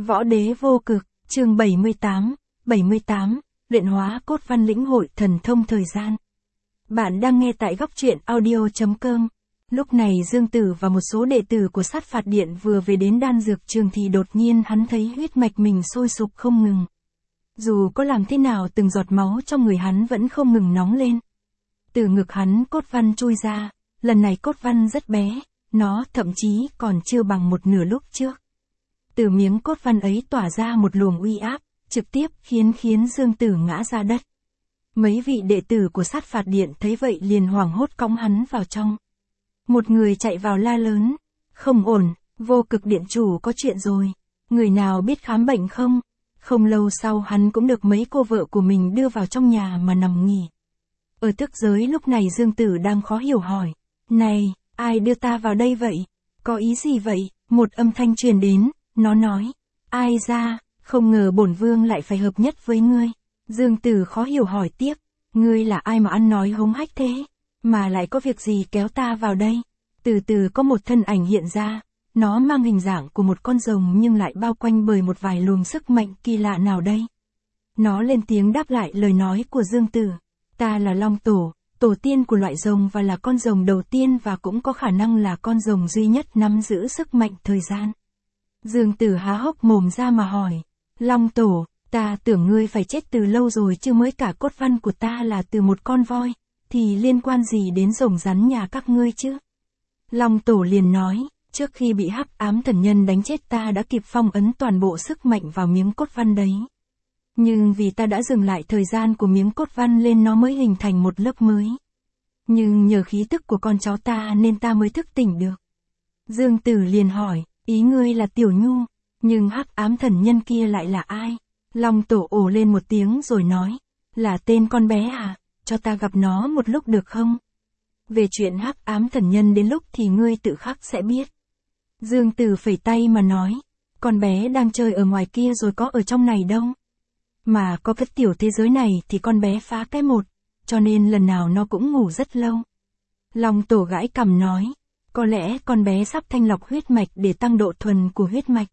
Võ Đế Vô Cực, chương 78, luyện hóa cốt văn lĩnh hội thần thông thời gian. Bạn đang nghe tại góc truyện audio.com. Lúc này Dương Tử và một số đệ tử của Sát Phạt Điện vừa về đến đan dược trường thì đột nhiên hắn thấy huyết mạch mình sôi sục không ngừng. Dù có làm thế nào từng giọt máu trong người hắn vẫn không ngừng nóng lên. Từ ngực hắn cốt văn chui ra, lần này cốt văn rất bé, nó thậm chí còn chưa bằng một nửa lúc trước. Từ miếng cốt văn ấy tỏa ra một luồng uy áp, trực tiếp khiến Dương Tử ngã ra đất. Mấy vị đệ tử của Sát Phạt Điện thấy vậy liền hoảng hốt cõng hắn vào trong. Một người chạy vào la lớn, không ổn, Vô Cực Điện chủ có chuyện rồi, người nào biết khám bệnh không? Không lâu sau hắn cũng được mấy cô vợ của mình đưa vào trong nhà mà nằm nghỉ. Ở thức giới lúc này Dương Tử đang khó hiểu hỏi, này, ai đưa ta vào đây vậy? Có ý gì vậy? Một âm thanh truyền đến, nó nói, ai ra, không ngờ bổn vương lại phải hợp nhất với ngươi. Dương Tử khó hiểu hỏi tiếp, ngươi là ai mà ăn nói hống hách thế, mà lại có việc gì kéo ta vào đây? Từ từ có một thân ảnh hiện ra, nó mang hình dạng của một con rồng nhưng lại bao quanh bởi một vài luồng sức mạnh kỳ lạ nào đây. Nó lên tiếng đáp lại lời nói của Dương Tử, ta là Long Tổ, tổ tiên của loại rồng và là con rồng đầu tiên và cũng có khả năng là con rồng duy nhất nắm giữ sức mạnh thời gian. Dương Tử há hốc mồm ra mà hỏi, Long Tổ, ta tưởng ngươi phải chết từ lâu rồi chứ mới cả cốt văn của ta là từ một con voi, thì liên quan gì đến rồng rắn nhà các ngươi chứ? Long Tổ liền nói, trước khi bị Hắc Ám Thần Nhân đánh chết ta đã kịp phong ấn toàn bộ sức mạnh vào miếng cốt văn đấy. Nhưng vì ta đã dừng lại thời gian của miếng cốt văn lên nó mới hình thành một lớp mới. Nhưng nhờ khí tức của con cháu ta nên ta mới thức tỉnh được. Dương Tử liền hỏi, ý ngươi là Tiểu Nhu, nhưng Hắc Ám Thần Nhân kia lại là ai? Long Tổ ồ lên một tiếng rồi nói, là tên con bé à, cho ta gặp nó một lúc được không? Về chuyện Hắc Ám Thần Nhân đến lúc thì ngươi tự khắc sẽ biết. Dương Tử phẩy tay mà nói, con bé đang chơi ở ngoài kia rồi có ở trong này đâu. Mà có cái tiểu thế giới này thì con bé phá cái một, cho nên lần nào nó cũng ngủ rất lâu. Long Tổ gãi cằm nói, có lẽ con bé sắp thanh lọc huyết mạch để tăng độ thuần của huyết mạch.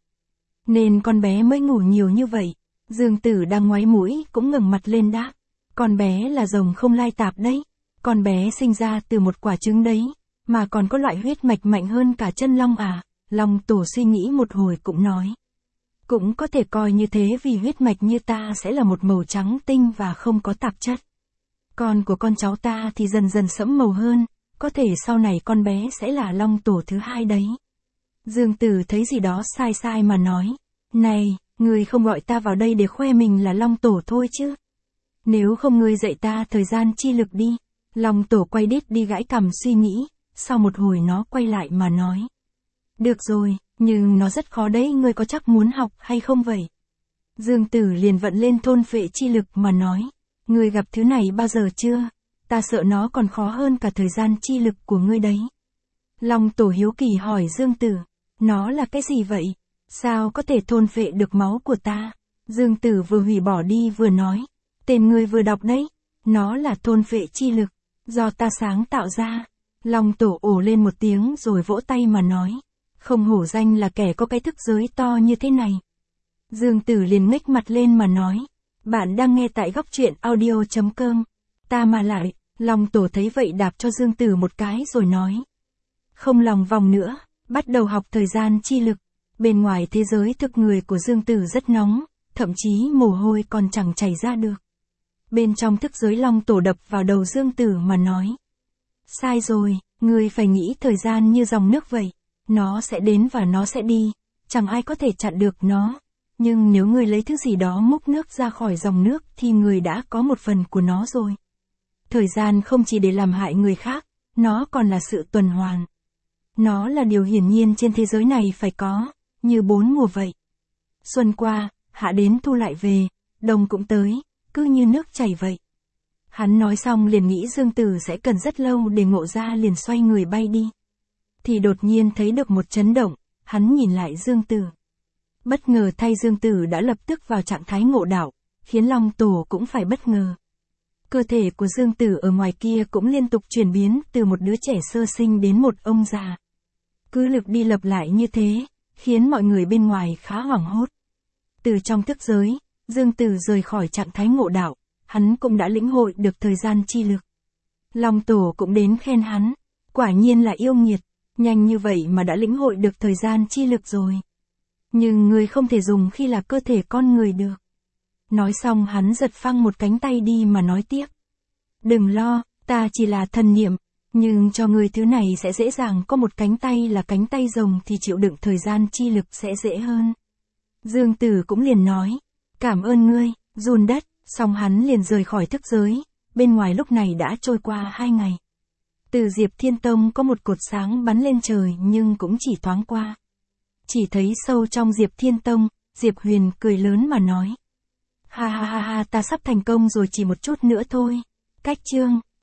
Nên con bé mới ngủ nhiều như vậy. Dương Tử đang ngoáy mũi cũng ngẩng mặt lên đáp, con bé là rồng không lai tạp đấy. Con bé sinh ra từ một quả trứng đấy, mà còn có loại huyết mạch mạnh hơn cả chân long à? Long Tổ suy nghĩ một hồi cũng nói, cũng có thể coi như thế vì huyết mạch như ta sẽ là một màu trắng tinh và không có tạp chất. Con của con cháu ta thì dần dần sẫm màu hơn, có thể sau này con bé sẽ là Long Tổ thứ hai đấy. Dương Tử thấy gì đó sai sai mà nói, này, ngươi không gọi ta vào đây để khoe mình là Long Tổ thôi chứ. Nếu không ngươi dạy ta thời gian chi lực đi. Long Tổ quay đít đi gãi cằm suy nghĩ, sau một hồi nó quay lại mà nói, được rồi, nhưng nó rất khó đấy, ngươi có chắc muốn học hay không vậy? Dương Tử liền vận lên thôn phệ chi lực mà nói, ngươi gặp thứ này bao giờ chưa? Ta sợ nó còn khó hơn cả thời gian chi lực của ngươi đấy. Long Tổ hiếu kỳ hỏi Dương Tử, nó là cái gì vậy? Sao có thể thôn phệ được máu của ta? Dương Tử vừa hủy bỏ đi vừa nói, tên ngươi vừa đọc đấy, nó là thôn phệ chi lực, do ta sáng tạo ra. Long Tổ ồ lên một tiếng rồi vỗ tay mà nói, không hổ danh là kẻ có cái thức giới to như thế này. Dương Tử liền nghếch mặt lên mà nói, bạn đang nghe tại góc truyện audio.com, ta mà lại. Long Tổ thấy vậy đạp cho Dương Tử một cái rồi nói, không lòng vòng nữa, bắt đầu học thời gian chi lực. Bên ngoài thế giới thực người của Dương Tử rất nóng, thậm chí mồ hôi còn chẳng chảy ra được. Bên trong thức giới Long Tổ đập vào đầu Dương Tử mà nói, sai rồi, ngươi phải nghĩ thời gian như dòng nước vậy, nó sẽ đến và nó sẽ đi, chẳng ai có thể chặn được nó. Nhưng nếu ngươi lấy thứ gì đó múc nước ra khỏi dòng nước thì ngươi đã có một phần của nó rồi. Thời gian không chỉ để làm hại người khác, nó còn là sự tuần hoàn. Nó là điều hiển nhiên trên thế giới này phải có, như 4 mùa vậy. Xuân qua, hạ đến thu lại về, đông cũng tới, cứ như nước chảy vậy. Hắn nói xong liền nghĩ Dương Tử sẽ cần rất lâu để ngộ ra liền xoay người bay đi. Thì đột nhiên thấy được một chấn động, hắn nhìn lại Dương Tử. Bất ngờ thay Dương Tử đã lập tức vào trạng thái ngộ đạo, khiến Long Tổ cũng phải bất ngờ. Cơ thể của Dương Tử ở ngoài kia cũng liên tục chuyển biến từ một đứa trẻ sơ sinh đến một ông già. Cứ lặp đi lặp lại như thế, khiến mọi người bên ngoài khá hoảng hốt. Từ trong thức giới, Dương Tử rời khỏi trạng thái ngộ đạo, hắn cũng đã lĩnh hội được thời gian chi lực. Long Tổ cũng đến khen hắn, quả nhiên là yêu nghiệt, nhanh như vậy mà đã lĩnh hội được thời gian chi lực rồi. Nhưng người không thể dùng khi là cơ thể con người được. Nói xong hắn giật phăng một cánh tay đi mà nói tiếp. Đừng lo, ta chỉ là thần niệm, nhưng cho người thứ này sẽ dễ dàng, có một cánh tay là cánh tay rồng thì chịu đựng thời gian chi lực sẽ dễ hơn. Dương Tử cũng liền nói, cảm ơn ngươi, run đất, xong hắn liền rời khỏi thức giới, bên ngoài lúc này đã trôi qua 2 ngày. Từ Diệp Thiên Tông có một cột sáng bắn lên trời nhưng cũng chỉ thoáng qua. Chỉ thấy sâu trong Diệp Thiên Tông, Diệp Huyền cười lớn mà nói. Ha ha ha ha, ta sắp thành công rồi, chỉ một chút nữa thôi. Cách chương